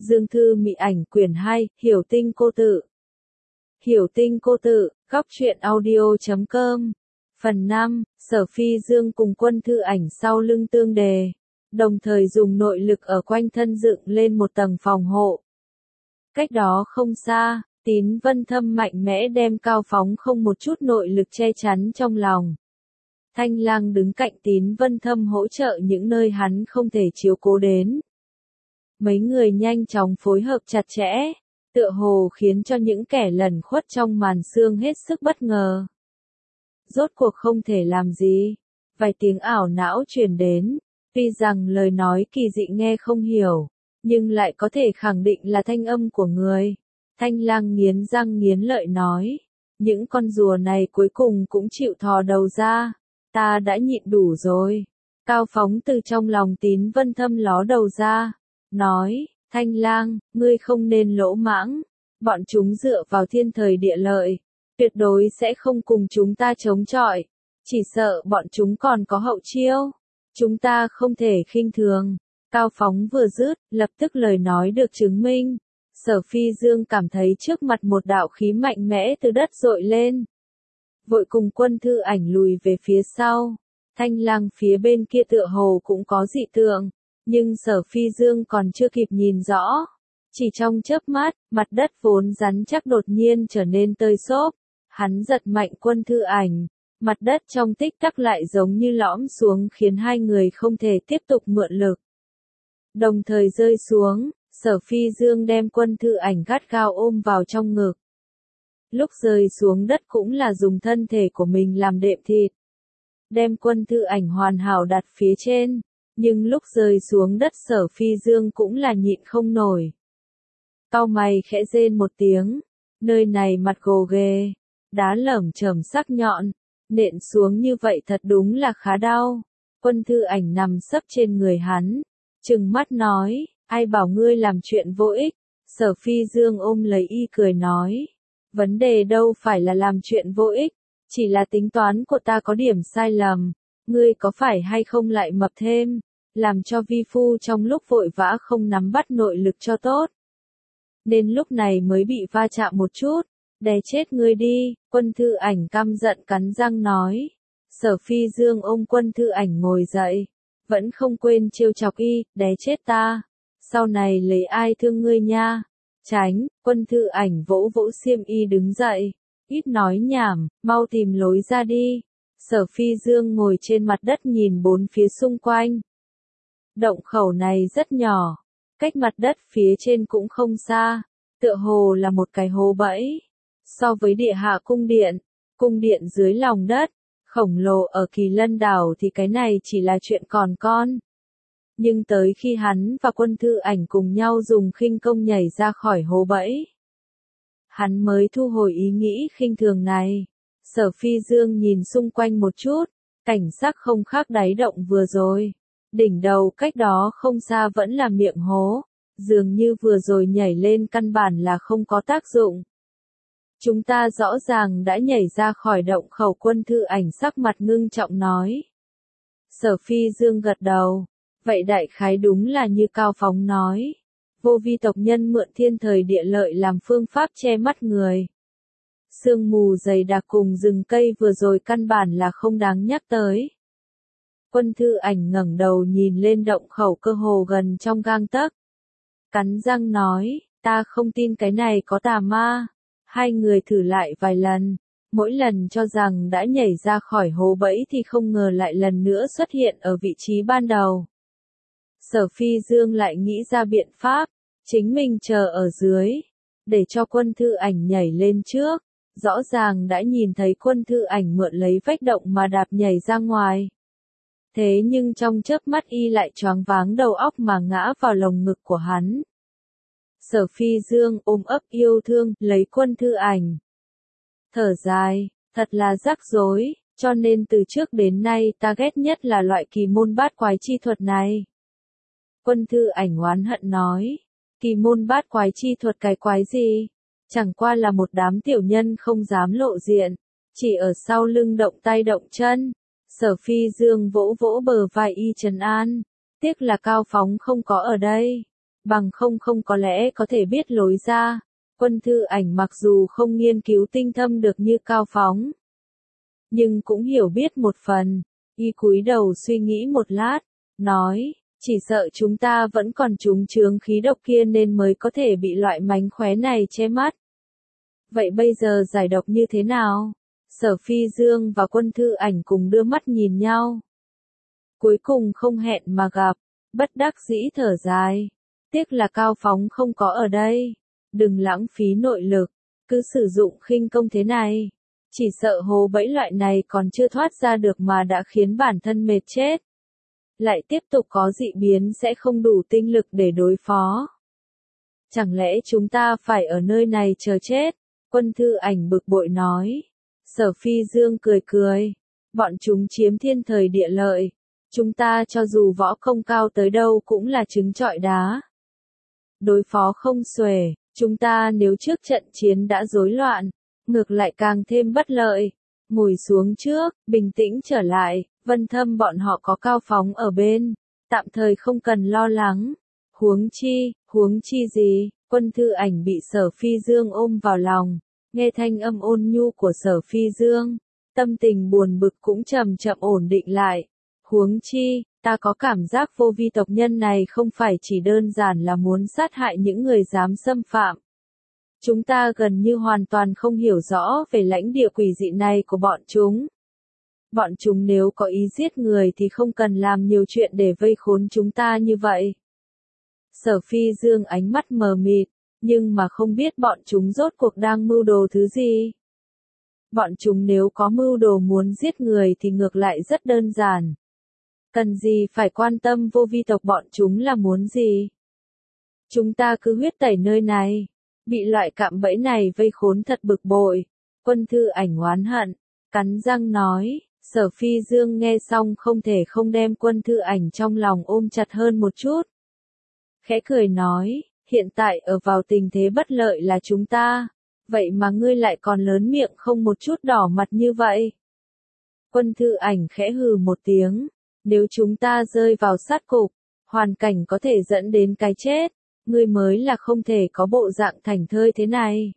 Dương Thư Mị Ảnh quyển 2, Hiểu Tinh Cô Tự. Hiểu Tinh Cô Tự, góc truyện audio.com. Phần 5, Sở Phi Dương cùng Quân Thư Ảnh sau lưng tương đề, đồng thời dùng nội lực ở quanh thân dựng lên một tầng phòng hộ. Cách đó không xa, Tín Vân Thâm mạnh mẽ đem Cao Phóng không một chút nội lực che chắn trong lòng. Thanh Lang đứng cạnh Tín Vân Thâm hỗ trợ những nơi hắn không thể chiếu cố đến. Mấy người nhanh chóng phối hợp chặt chẽ, tựa hồ khiến cho những kẻ lẩn khuất trong màn sương hết sức bất ngờ. Rốt cuộc không thể làm gì, vài tiếng ảo não truyền đến, tuy rằng lời nói kỳ dị nghe không hiểu, nhưng lại có thể khẳng định là thanh âm của người. Thanh Lang nghiến răng nghiến lợi nói, những con rùa này cuối cùng cũng chịu thò đầu ra, ta đã nhịn đủ rồi. Cao Phóng từ trong lòng Tín Vân Thâm ló đầu ra, nói, Thanh Lang, ngươi không nên lỗ mãng, bọn chúng dựa vào thiên thời địa lợi, tuyệt đối sẽ không cùng chúng ta chống chọi, chỉ sợ bọn chúng còn có hậu chiêu, chúng ta không thể khinh thường. Cao Phóng vừa dứt, lập tức lời nói được chứng minh. Sở Phi Dương cảm thấy trước mặt một đạo khí mạnh mẽ từ đất dội lên, vội cùng Quân Thư Ảnh lùi về phía sau. Thanh Lang phía bên kia tựa hồ cũng có dị tượng, nhưng Sở Phi Dương còn chưa kịp nhìn rõ, chỉ trong chớp mắt, mặt đất vốn rắn chắc đột nhiên trở nên tơi xốp. Hắn giật mạnh Quân Thư Ảnh, mặt đất trong tích tắc lại giống như lõm xuống khiến hai người không thể tiếp tục mượn lực. Đồng thời rơi xuống, Sở Phi Dương đem Quân Thư Ảnh gắt gao ôm vào trong ngực. Lúc rơi xuống đất cũng là dùng thân thể của mình làm đệm thịt, đem Quân Thư Ảnh hoàn hảo đặt phía trên, nhưng lúc rơi xuống đất Sở Phi Dương cũng là nhịn không nổi. Cau mày khẽ rên một tiếng, nơi này mặt gồ ghề, đá lởm chởm sắc nhọn, nện xuống như vậy thật đúng là khá đau. Quân Thư Ảnh nằm sấp trên người hắn, trừng mắt nói, ai bảo ngươi làm chuyện vô ích. Sở Phi Dương ôm lấy y cười nói, vấn đề đâu phải là làm chuyện vô ích, chỉ là tính toán của ta có điểm sai lầm, ngươi có phải hay không lại mập thêm, làm cho vi phu trong lúc vội vã không nắm bắt nội lực cho tốt, nên lúc này mới bị va chạm một chút, đè chết ngươi đi. Quân Thư Ảnh căm giận cắn răng nói. Sở Phi Dương ôm Quân Thư Ảnh ngồi dậy, vẫn không quên trêu chọc y, đè chết ta, sau này lấy ai thương ngươi nha. Tránh. Quân Thư Ảnh vỗ vỗ xiêm y đứng dậy, ít nói nhảm, mau tìm lối ra đi. Sở Phi Dương ngồi trên mặt đất nhìn bốn phía xung quanh. Động khẩu này rất nhỏ, cách mặt đất phía trên cũng không xa, tựa hồ là một cái hố bẫy. So với địa hạ cung điện dưới lòng đất, khổng lồ ở Kỳ Lân đảo thì cái này chỉ là chuyện còn con. Nhưng tới khi hắn và Quân Thư Ảnh cùng nhau dùng khinh công nhảy ra khỏi hố bẫy, hắn mới thu hồi ý nghĩ khinh thường này. Sở Phi Dương nhìn xung quanh một chút, cảnh sắc không khác đáy động vừa rồi. Đỉnh đầu cách đó không xa vẫn là miệng hố, dường như vừa rồi nhảy lên căn bản là không có tác dụng. Chúng ta rõ ràng đã nhảy ra khỏi động khẩu. Quân Thư Ảnh sắc mặt ngưng trọng nói. Sở Phi Dương gật đầu, vậy đại khái đúng là như Cao Phóng nói. Vô vi tộc nhân mượn thiên thời địa lợi làm phương pháp che mắt người. Sương mù dày đặc cùng rừng cây vừa rồi căn bản là không đáng nhắc tới. Quân Thư Ảnh ngẩng đầu nhìn lên động khẩu cơ hồ gần trong gang tấc, cắn răng nói, ta không tin cái này có tà ma. Hai người thử lại vài lần, mỗi lần cho rằng đã nhảy ra khỏi hố bẫy thì không ngờ lại lần nữa xuất hiện ở vị trí ban đầu. Sở Phi Dương lại nghĩ ra biện pháp, chính mình chờ ở dưới, để cho Quân Thư Ảnh nhảy lên trước, rõ ràng đã nhìn thấy Quân Thư Ảnh mượn lấy vách động mà đạp nhảy ra ngoài. Thế nhưng trong chớp mắt y lại choáng váng đầu óc mà ngã vào lồng ngực của hắn. Sở Phi Dương ôm ấp yêu thương, lấy Quân Thư Ảnh. Thở dài, thật là rắc rối, cho nên từ trước đến nay ta ghét nhất là loại kỳ môn bát quái chi thuật này. Quân Thư Ảnh oán hận nói, kỳ môn bát quái chi thuật cái quái gì? Chẳng qua là một đám tiểu nhân không dám lộ diện, chỉ ở sau lưng động tay động chân. Sở Phi Dương vỗ vỗ bờ vai y trấn an, tiếc là Cao Phóng không có ở đây. bằng không có lẽ có thể biết lối ra. Quân Thư Ảnh mặc dù không nghiên cứu tinh thâm được như Cao Phóng, nhưng cũng hiểu biết một phần. Y cúi đầu suy nghĩ một lát, nói, chỉ sợ chúng ta vẫn còn trúng chướng khí độc kia nên mới có thể bị loại mánh khóe này che mắt. Vậy bây giờ giải độc như thế nào? Sở Phi Dương và Quân Thư Ảnh cùng đưa mắt nhìn nhau. Cuối cùng không hẹn mà gặp, bất đắc dĩ thở dài. Tiếc là Cao Phóng không có ở đây. Đừng lãng phí nội lực, cứ sử dụng khinh công thế này. Chỉ sợ hố bẫy loại này còn chưa thoát ra được mà đã khiến bản thân mệt chết. Lại tiếp tục có dị biến sẽ không đủ tinh lực để đối phó. Chẳng lẽ chúng ta phải ở nơi này chờ chết? Quân Thư Ảnh bực bội nói. Sở Phi Dương cười cười. Bọn chúng chiếm thiên thời địa lợi. Chúng ta cho dù võ công cao tới đâu cũng là trứng trọi đá. Đối phó không xuể, chúng ta nếu trước trận chiến đã rối loạn, ngược lại càng thêm bất lợi. Ngồi xuống trước, bình tĩnh trở lại, Vân Thâm bọn họ có Cao Phóng ở bên, tạm thời không cần lo lắng. Huống chi gì? Quân Thư Ảnh bị Sở Phi Dương ôm vào lòng, nghe thanh âm ôn nhu của Sở Phi Dương, tâm tình buồn bực cũng chậm chậm ổn định lại. Huống chi, ta có cảm giác vô vi tộc nhân này không phải chỉ đơn giản là muốn sát hại những người dám xâm phạm. Chúng ta gần như hoàn toàn không hiểu rõ về lãnh địa quỷ dị này của bọn chúng. Bọn chúng nếu có ý giết người thì không cần làm nhiều chuyện để vây khốn chúng ta như vậy. Sở Phi Dương ánh mắt mờ mịt, nhưng mà không biết bọn chúng rốt cuộc đang mưu đồ thứ gì. Bọn chúng nếu có mưu đồ muốn giết người thì ngược lại rất đơn giản. Cần gì phải quan tâm vô vi tộc bọn chúng là muốn gì? Chúng ta cứ huyết tẩy nơi này. Bị loại cạm bẫy này vây khốn thật bực bội. Quân Thư Ảnh oán hận, cắn răng nói. Sở Phi Dương nghe xong không thể không đem Quân Thư Ảnh trong lòng ôm chặt hơn một chút. Khẽ cười nói, hiện tại ở vào tình thế bất lợi là chúng ta. Vậy mà ngươi lại còn lớn miệng không một chút đỏ mặt như vậy. Quân Thư Ảnh khẽ hừ một tiếng. Nếu chúng ta rơi vào sát cục, hoàn cảnh có thể dẫn đến cái chết, ngươi mới là không thể có bộ dạng thảnh thơi thế này.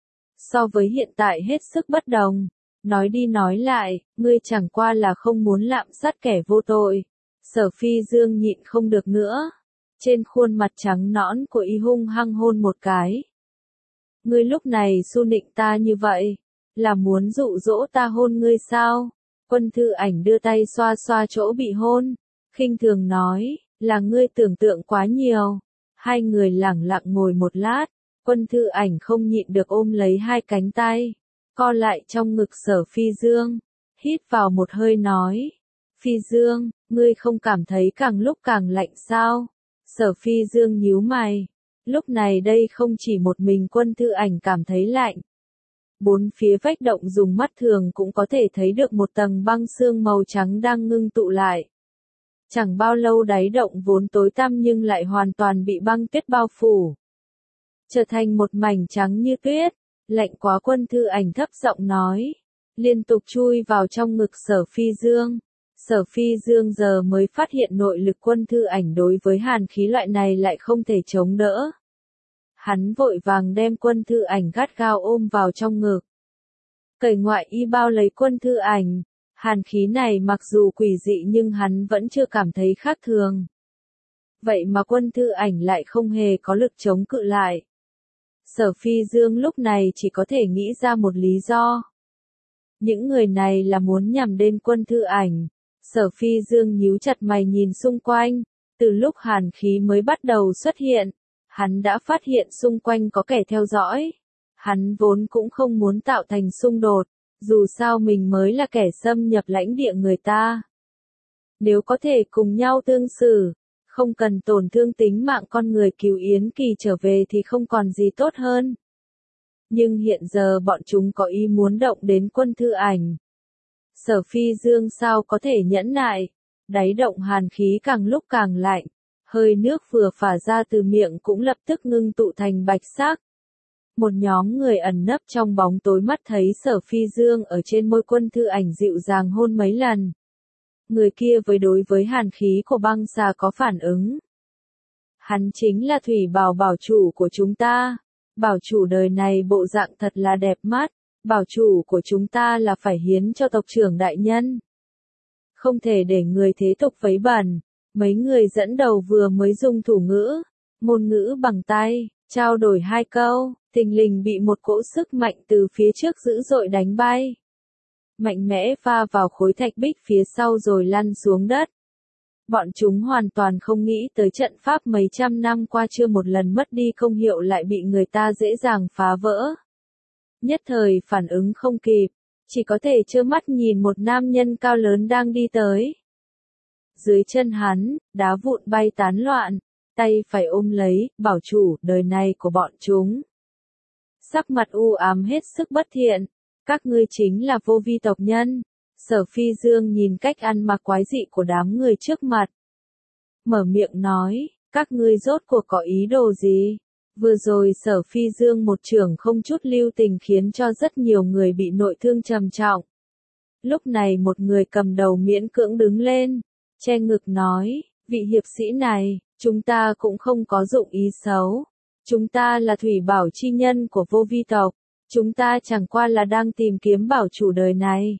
So với hiện tại hết sức bất đồng, nói đi nói lại, ngươi chẳng qua là không muốn lạm sát kẻ vô tội. Sở Phi Dương nhịn không được nữa, trên khuôn mặt trắng nõn của y hung hăng hôn một cái. Ngươi lúc này su nịnh ta như vậy, là muốn dụ dỗ ta hôn ngươi sao? Quân Thư Ảnh đưa tay xoa xoa chỗ bị hôn, khinh thường nói, là ngươi tưởng tượng quá nhiều. Hai người lẳng lặng ngồi một lát, Quân Thư Ảnh không nhịn được ôm lấy hai cánh tay, co lại trong ngực Sở Phi Dương, hít vào một hơi nói, Phi Dương, ngươi không cảm thấy càng lúc càng lạnh sao? Sở Phi Dương nhíu mày, lúc này đây không chỉ một mình Quân Thư Ảnh cảm thấy lạnh. Bốn phía vách động dùng mắt thường cũng có thể thấy được một tầng băng sương màu trắng đang ngưng tụ lại. Chẳng bao lâu đáy động vốn tối tăm nhưng lại hoàn toàn bị băng tuyết bao phủ. Trở thành một mảnh trắng như tuyết, lạnh quá. Quân Thư Ảnh thấp giọng nói, liên tục chui vào trong ngực Sở Phi Dương. Sở Phi Dương giờ mới phát hiện nội lực Quân Thư Ảnh đối với hàn khí loại này lại không thể chống đỡ. Hắn vội vàng đem Quân Thư Ảnh gắt gao ôm vào trong ngực. Cởi ngoại y bao lấy Quân Thư Ảnh. Hàn khí này mặc dù quỷ dị nhưng hắn vẫn chưa cảm thấy khác thường. Vậy mà Quân Thư Ảnh lại không hề có lực chống cự lại. Sở Phi Dương lúc này chỉ có thể nghĩ ra một lý do. Những người này là muốn nhằm đến Quân Thư Ảnh. Sở Phi Dương nhíu chặt mày nhìn xung quanh. Từ lúc hàn khí mới bắt đầu xuất hiện, hắn đã phát hiện xung quanh có kẻ theo dõi. Hắn vốn cũng không muốn tạo thành xung đột, dù sao mình mới là kẻ xâm nhập lãnh địa người ta. Nếu có thể cùng nhau tương xử, không cần tổn thương tính mạng con người cứu Yến Kỳ trở về thì không còn gì tốt hơn. Nhưng hiện giờ bọn chúng có ý muốn động đến Quân Thư Ảnh. Sở Phi Dương sao có thể nhẫn nại, đáy động hàn khí càng lúc càng lạnh. Hơi nước vừa phả ra từ miệng cũng lập tức ngưng tụ thành bạch sắc. Một nhóm người ẩn nấp trong bóng tối mắt thấy Sở Phi Dương ở trên môi Quân Thư Ảnh dịu dàng hôn mấy lần. Người kia đối với hàn khí của băng xà có phản ứng. Hắn chính là Thủy Bảo bảo chủ của chúng ta. Bảo chủ đời này bộ dạng thật là đẹp mắt. Bảo chủ của chúng ta là phải hiến cho tộc trưởng đại nhân. Không thể để người thế tục vấy bẩn. Mấy người dẫn đầu vừa mới dùng thủ ngữ, ngôn ngữ bằng tay, trao đổi hai câu, thình lình bị một cỗ sức mạnh từ phía trước dữ dội đánh bay. Mạnh mẽ va vào khối thạch bích phía sau rồi lăn xuống đất. Bọn chúng hoàn toàn không nghĩ tới trận pháp mấy trăm năm qua chưa một lần mất đi công hiệu lại bị người ta dễ dàng phá vỡ. Nhất thời phản ứng không kịp, chỉ có thể trơ mắt nhìn một nam nhân cao lớn đang đi tới. Dưới chân hắn, đá vụn bay tán loạn, tay phải ôm lấy, bảo chủ, đời này của bọn chúng. Sắc mặt u ám hết sức bất thiện, các ngươi chính là vô vi tộc nhân. Sở Phi Dương nhìn cách ăn mặc quái dị của đám người trước mặt. Mở miệng nói, các ngươi rốt cuộc có ý đồ gì? Vừa rồi Sở Phi Dương một chưởng không chút lưu tình khiến cho rất nhiều người bị nội thương trầm trọng. Lúc này một người cầm đầu miễn cưỡng đứng lên, che ngực nói, vị hiệp sĩ này, chúng ta cũng không có dụng ý xấu. Chúng ta là Thủy Bảo chi nhân của vô vi tộc, chúng ta chẳng qua là đang tìm kiếm bảo chủ đời này.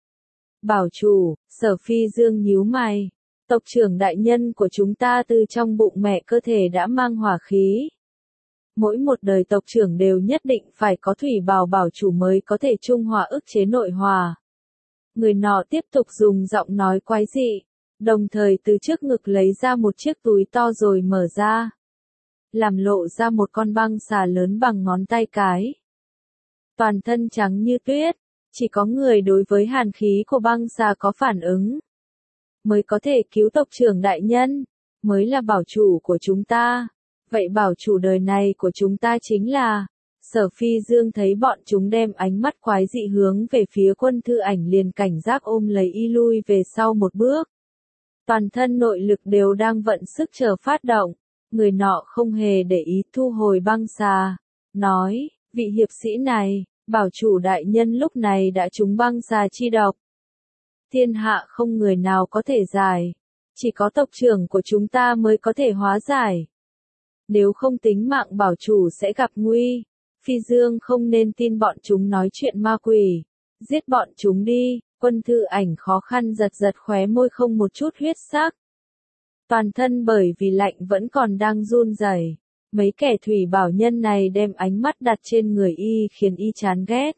Bảo chủ, Sở Phi Dương nhíu mày, tộc trưởng đại nhân của chúng ta từ trong bụng mẹ cơ thể đã mang hỏa khí. Mỗi một đời tộc trưởng đều nhất định phải có Thủy Bảo bảo chủ mới có thể trung hòa ức chế nội hòa. Người nọ tiếp tục dùng giọng nói quái dị, đồng thời từ trước ngực lấy ra một chiếc túi to rồi mở ra. Làm lộ ra một con băng xà lớn bằng ngón tay cái. Toàn thân trắng như tuyết, chỉ có người đối với hàn khí của băng xà có phản ứng. Mới có thể cứu tộc trưởng đại nhân, mới là bảo chủ của chúng ta. Vậy bảo chủ đời này của chúng ta chính là... Sở Phi Dương thấy bọn chúng đem ánh mắt quái dị hướng về phía Quân Thư Ảnh liền cảnh giác ôm lấy y lui về sau một bước. Toàn thân nội lực đều đang vận sức chờ phát động, người nọ không hề để ý thu hồi băng xà, nói, vị hiệp sĩ này, bảo chủ đại nhân lúc này đã trúng băng xà chi độc. Thiên hạ không người nào có thể giải, chỉ có tộc trưởng của chúng ta mới có thể hóa giải. Nếu không tính mạng bảo chủ sẽ gặp nguy. Phi Dương không nên tin bọn chúng nói chuyện ma quỷ. Giết bọn chúng đi, Quân Thư Ảnh khó khăn giật giật khóe môi không một chút huyết sắc. Toàn thân bởi vì lạnh vẫn còn đang run rẩy. Mấy kẻ Thủy Bảo nhân này đem ánh mắt đặt trên người y khiến y chán ghét.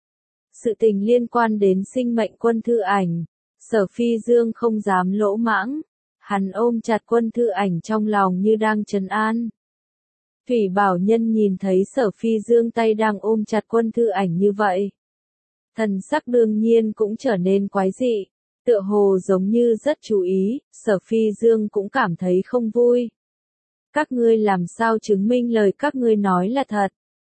Sự tình liên quan đến sinh mệnh Quân Thư Ảnh, Sở Phi Dương không dám lỗ mãng. Hắn ôm chặt Quân Thư Ảnh trong lòng như đang trấn an. Thủy Bảo nhân nhìn thấy Sở Phi Dương tay đang ôm chặt Quân Thư Ảnh như vậy. Thần sắc đương nhiên cũng trở nên quái dị, tựa hồ giống như rất chú ý, Sở Phi Dương cũng cảm thấy không vui. Các ngươi làm sao chứng minh lời các ngươi nói là thật?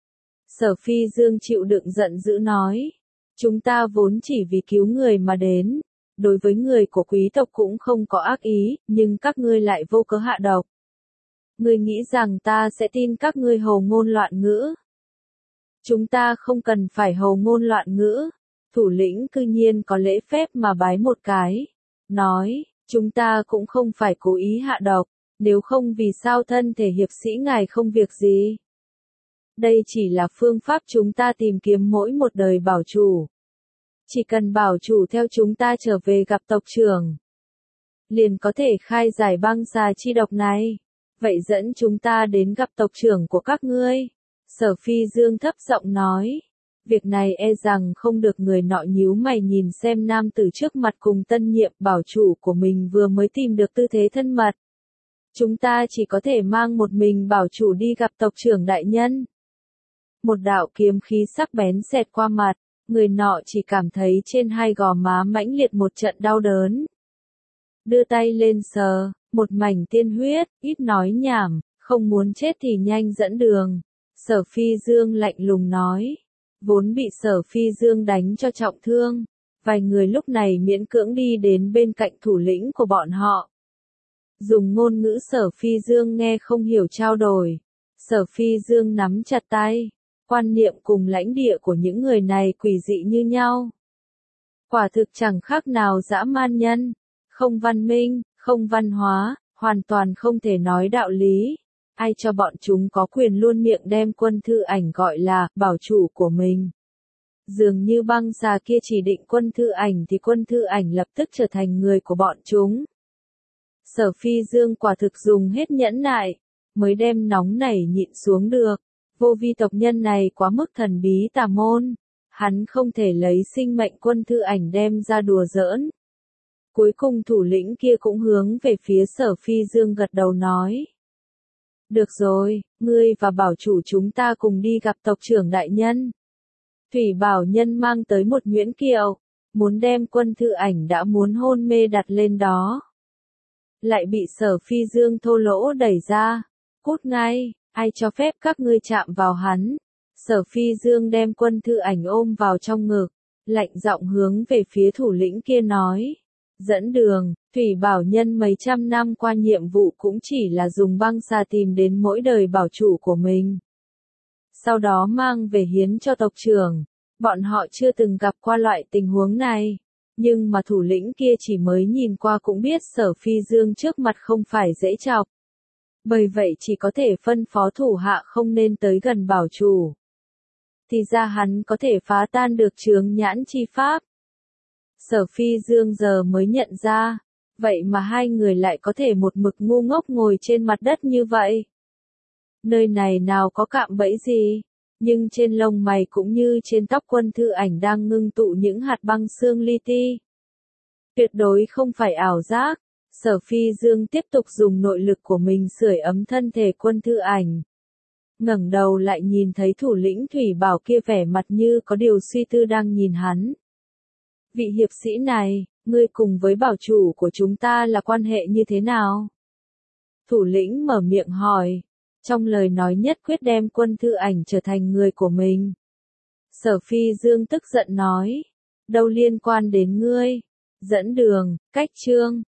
Sở Phi Dương chịu đựng giận dữ nói, chúng ta vốn chỉ vì cứu người mà đến, đối với người của quý tộc cũng không có ác ý, nhưng các ngươi lại vô cớ hạ độc. Ngươi nghĩ rằng ta sẽ tin các ngươi hồ ngôn loạn ngữ? Chúng ta không cần phải hồ ngôn loạn ngữ. Thủ lĩnh cư nhiên có lễ phép mà bái một cái. Nói, chúng ta cũng không phải cố ý hạ độc, nếu không vì sao thân thể hiệp sĩ ngài không việc gì. Đây chỉ là phương pháp chúng ta tìm kiếm mỗi một đời bảo chủ. Chỉ cần bảo chủ theo chúng ta trở về gặp tộc trưởng, liền có thể khai giải băng xà chi độc này. Vậy dẫn chúng ta đến gặp tộc trưởng của các ngươi. Sở Phi Dương thấp giọng nói. Việc này e rằng không được người nọ nhíu mày nhìn xem nam tử trước mặt cùng tân nhiệm bảo chủ của mình vừa mới tìm được tư thế thân mật. Chúng ta chỉ có thể mang một mình bảo chủ đi gặp tộc trưởng đại nhân. Một đạo kiếm khí sắc bén xẹt qua mặt, người nọ chỉ cảm thấy trên hai gò má mãnh liệt một trận đau đớn. Đưa tay lên sờ, một mảnh tiên huyết, ít nói nhảm, không muốn chết thì nhanh dẫn đường. Sở Phi Dương lạnh lùng nói. Vốn bị Sở Phi Dương đánh cho trọng thương, vài người lúc này miễn cưỡng đi đến bên cạnh thủ lĩnh của bọn họ. Dùng ngôn ngữ Sở Phi Dương nghe không hiểu trao đổi. Sở Phi Dương nắm chặt tay, quan niệm cùng lãnh địa của những người này quỷ dị như nhau. Quả thực chẳng khác nào dã man nhân, không văn minh, không văn hóa, hoàn toàn không thể nói đạo lý. ai cho bọn chúng có quyền luôn miệng đem Quân Thư Ảnh gọi là bảo chủ của mình. Dường như băng xà kia chỉ định Quân Thư Ảnh thì Quân Thư Ảnh lập tức trở thành người của bọn chúng. Sở Phi Dương quả thực dùng hết nhẫn nại, mới đem nóng nảy nhịn xuống được. Vô vi tộc nhân này quá mức thần bí tà môn. Hắn không thể lấy sinh mệnh Quân Thư Ảnh đem ra đùa giỡn. Cuối cùng thủ lĩnh kia cũng hướng về phía Sở Phi Dương gật đầu nói. Được rồi, ngươi và bảo chủ chúng ta cùng đi gặp tộc trưởng đại nhân. Thủy Bảo Nhân mang tới một nhuyễn kiệu, muốn đem Quân Thư Ảnh đã muốn hôn mê đặt lên đó. Lại bị Sở Phi Dương thô lỗ đẩy ra. Cút ngay, ai cho phép các ngươi chạm vào hắn. Sở Phi Dương đem Quân Thư Ảnh ôm vào trong ngực, lạnh giọng hướng về phía thủ lĩnh kia nói. Dẫn đường, Thủy Bảo Nhân mấy trăm năm qua nhiệm vụ cũng chỉ là dùng băng xà tìm đến mỗi đời bảo chủ của mình. Sau đó mang về hiến cho tộc trưởng. Bọn họ chưa từng gặp qua loại tình huống này. Nhưng mà thủ lĩnh kia chỉ mới nhìn qua cũng biết Sở Phi Dương trước mặt không phải dễ chọc. Bởi vậy chỉ có thể phân phó thủ hạ không nên tới gần bảo chủ. Thì ra hắn có thể phá tan được chướng nhãn chi pháp. Sở Phi Dương giờ mới nhận ra, vậy mà hai người lại có thể một mực ngu ngốc ngồi trên mặt đất như vậy. Nơi này nào có cạm bẫy gì, nhưng trên lông mày cũng như trên tóc Quân Thư Ảnh đang ngưng tụ những hạt băng xương li ti. Tuyệt đối không phải ảo giác. Sở Phi Dương tiếp tục dùng nội lực của mình sưởi ấm thân thể Quân Thư Ảnh. Ngẩng đầu lại nhìn thấy thủ lĩnh Thủy Bảo kia vẻ mặt như có điều suy tư đang nhìn hắn. Vị hiệp sĩ này, ngươi cùng với bảo chủ của chúng ta là quan hệ như thế nào? Thủ lĩnh mở miệng hỏi, trong lời nói nhất quyết đem Quân Thư Ảnh trở thành người của mình. Sở Phi Dương tức giận nói, đâu liên quan đến ngươi. Dẫn đường, cách chương.